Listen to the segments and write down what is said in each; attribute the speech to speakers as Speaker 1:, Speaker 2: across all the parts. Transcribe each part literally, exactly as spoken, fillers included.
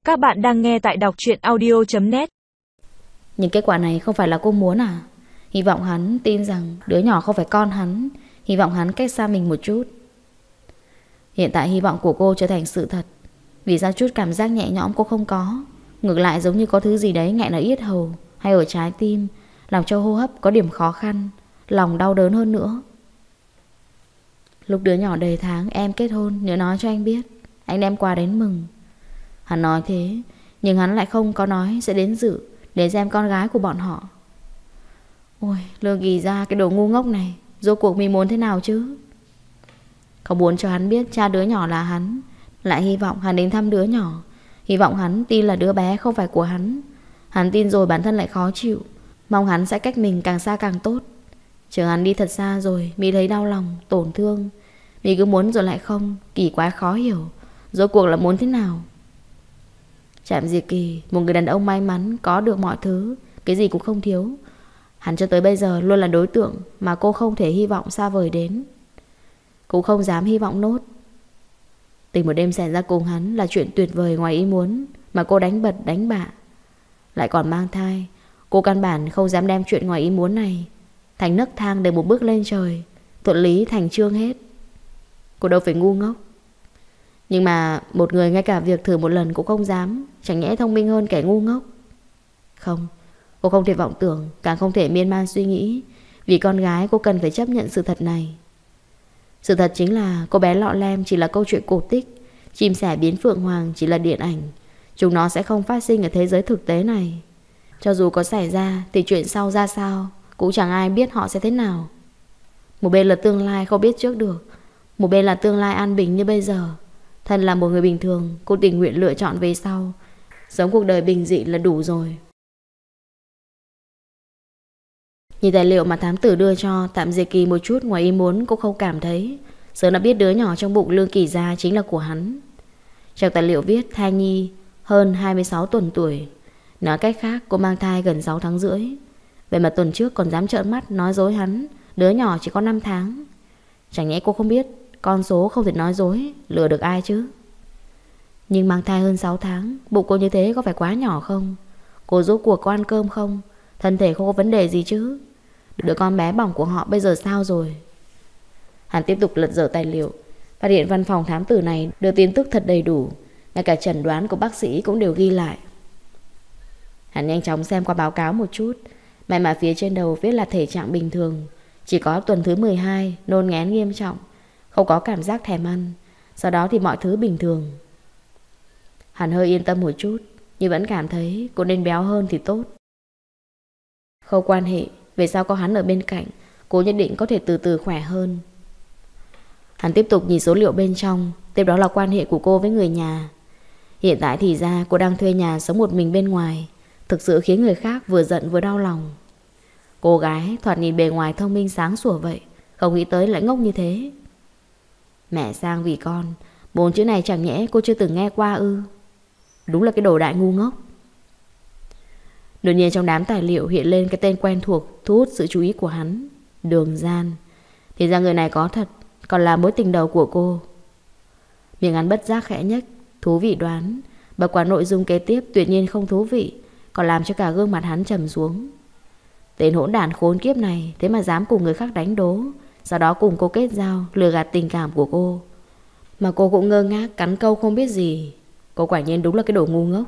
Speaker 1: Các bạn đang nghe tại đọc truyện audio chấm net.
Speaker 2: Nhưng kết quả này không phải là cô muốn à? Hy vọng hắn tin rằng đứa nhỏ không phải con hắn. Hy vọng hắn cách xa mình một chút. Hiện tại hy vọng của cô trở thành sự thật. Vì sao chút cảm giác nhẹ nhõm cô không có? Ngược lại giống như có thứ gì đấy nghẹn ở yết hầu hay ở trái tim, làm cho hô hấp có điểm khó khăn, lòng đau đớn hơn nữa. Lúc đứa nhỏ đầy tháng em kết hôn, nhớ nói cho anh biết, anh đem quà đến mừng. Hắn nói thế, nhưng hắn lại không có nói sẽ đến dự để xem con gái của bọn họ. Ôi, Lương Kỳ Gia, cái đồ ngu ngốc này, rốt cuộc mình muốn thế nào chứ? Không muốn cho hắn biết cha đứa nhỏ là hắn, lại hy vọng hắn đến thăm đứa nhỏ. Hy vọng hắn tin là đứa bé không phải của hắn. Hắn tin rồi bản thân lại khó chịu, mong hắn sẽ cách mình càng xa càng tốt. Chờ hắn đi thật xa rồi mi thấy đau lòng, tổn thương. Mi cứ muốn rồi lại không, kỳ quá khó hiểu. Rốt cuộc là muốn thế nào? Trạm Diệt Kỳ, một người đàn ông may mắn có được mọi thứ, cái gì cũng không thiếu. Hắn cho tới bây giờ luôn là đối tượng mà cô không thể hy vọng xa vời đến, cũng không dám hy vọng nốt. Tình một đêm xảy ra cùng hắn là chuyện tuyệt vời ngoài ý muốn, mà cô đánh bật đánh bạ. Lại còn mang thai, cô căn bản không dám đem chuyện ngoài ý muốn này thành nấc thang để một bước lên trời, thuận lý thành chương hết. Cô đâu phải ngu ngốc. Nhưng mà một người ngay cả việc thử một lần cũng không dám, chẳng nhẽ thông minh hơn kẻ ngu ngốc? Không, cô không thể vọng tưởng, càng không thể miên man suy nghĩ. Vì con gái cô cần phải chấp nhận sự thật này. Sự thật chính là cô bé Lọ Lem chỉ là câu chuyện cổ tích, chim sẻ biến phượng hoàng chỉ là điện ảnh. Chúng nó sẽ không phát sinh ở thế giới thực tế này. Cho dù có xảy ra thì chuyện sau ra sao cũng chẳng ai biết họ sẽ thế nào. Một bên là tương lai không biết trước được, một bên là tương lai an bình như bây giờ. Thân là một người bình thường, cô tình nguyện lựa chọn về sau, sống cuộc đời bình dị là đủ rồi. Nhìn tài liệu mà thám tử đưa cho, Tạm Diệt Kỳ một chút ngoài ý muốn cô không cảm thấy. Sớm đã biết đứa nhỏ trong bụng Lương Kỳ Gia chính là của hắn. Trong tài liệu viết thai nhi hơn hai mươi sáu tuần tuổi. Nói cách khác cô mang thai gần sáu tháng rưỡi. Vậy mà tuần trước còn dám trợn mắt nói dối hắn đứa nhỏ chỉ có năm tháng. Chẳng nhẽ cô không biết con số không thể nói dối, lừa được ai chứ? Nhưng mang thai hơn sáu tháng, bụng cô như thế có phải quá nhỏ không? Cô rốt cuộc có ăn cơm không? Thân thể không có vấn đề gì chứ? Đứa con bé bỏng của họ bây giờ sao rồi? Hắn tiếp tục lật dở tài liệu, phát hiện văn phòng thám tử này đưa tin tức thật đầy đủ, ngay cả chẩn đoán của bác sĩ cũng đều ghi lại. Hắn nhanh chóng xem qua báo cáo một chút. May mà phía trên đầu viết là thể trạng bình thường, chỉ có tuần thứ mười hai nôn ngén nghiêm trọng, không có cảm giác thèm ăn. Sau đó thì mọi thứ bình thường. Hắn hơi yên tâm một chút, nhưng vẫn cảm thấy cô nên béo hơn thì tốt. Không quan hệ, về sau có hắn ở bên cạnh, cô nhất định có thể từ từ khỏe hơn. Hắn tiếp tục nhìn số liệu bên trong. Tiếp đó là quan hệ của cô với người nhà. Hiện tại thì ra cô đang thuê nhà sống một mình bên ngoài, thực sự khiến người khác vừa giận vừa đau lòng. Cô gái thoạt nhìn bề ngoài thông minh sáng sủa vậy, không nghĩ tới lại ngốc như thế. Mẹ sang vì con, bốn chữ này chẳng nhẽ cô chưa từng nghe qua ư? Đúng là cái đồ đại ngu ngốc. Đột nhiên trong đám tài liệu hiện lên cái tên quen thuộc, thu hút sự chú ý của hắn. Đường Gian. Thì ra người này có thật, còn là mối tình đầu của cô. Miệng hắn bất giác khẽ nhếch, thú vị đoán. Bật qua nội dung kế tiếp tuyệt nhiên không thú vị, còn làm cho cả gương mặt hắn trầm xuống. Tên hỗn đản khốn kiếp này thế mà dám cùng người khác đánh đố, sau đó cùng cô kết giao, lừa gạt tình cảm của cô. Mà cô cũng ngơ ngác cắn câu không biết gì. Cô quả nhiên đúng là cái đồ ngu ngốc.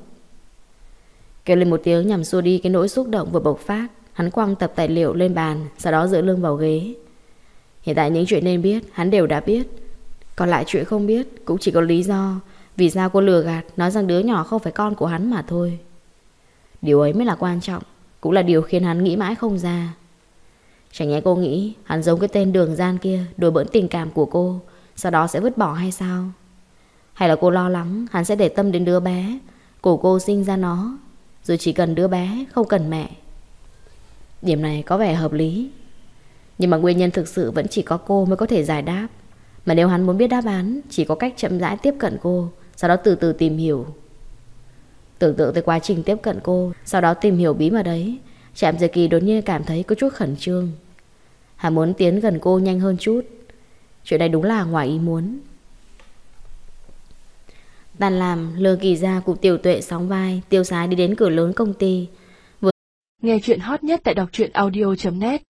Speaker 2: Kêu lên một tiếng nhằm xua đi cái nỗi xúc động vừa bộc phát. Hắn quăng tập tài liệu lên bàn, sau đó dựa lưng vào ghế. Hiện tại những chuyện nên biết hắn đều đã biết, còn lại chuyện không biết cũng chỉ có lý do vì sao cô lừa gạt, nói rằng đứa nhỏ không phải con của hắn mà thôi. Điều ấy mới là quan trọng, cũng là điều khiến hắn nghĩ mãi không ra. Chẳng nhẽ cô nghĩ hắn giống cái tên Đường Gian kia, đùa bỡn tình cảm của cô, sau đó sẽ vứt bỏ hay sao? Hay là cô lo lắng hắn sẽ để tâm đến đứa bé của cô sinh ra nó, rồi chỉ cần đứa bé, không cần mẹ. Điểm này có vẻ hợp lý, nhưng mà nguyên nhân thực sự vẫn chỉ có cô mới có thể giải đáp. Mà nếu hắn muốn biết đáp án, chỉ có cách chậm rãi tiếp cận cô, sau đó từ từ tìm hiểu. Tưởng tượng tới quá trình tiếp cận cô, sau đó tìm hiểu bí mật đấy, Trạm Diệt Kỳ đột nhiên cảm thấy có chút khẩn trương. Hắn muốn tiến gần cô nhanh hơn chút. Chuyện này đúng là ngoài ý muốn. Tan làm, Lương Kỳ Gia cùng Tiểu Tuệ sóng vai, tiêu sái đi đến cửa lớn công ty.
Speaker 1: Nghe chuyện hot nhất tại đọc truyện audio chấm net.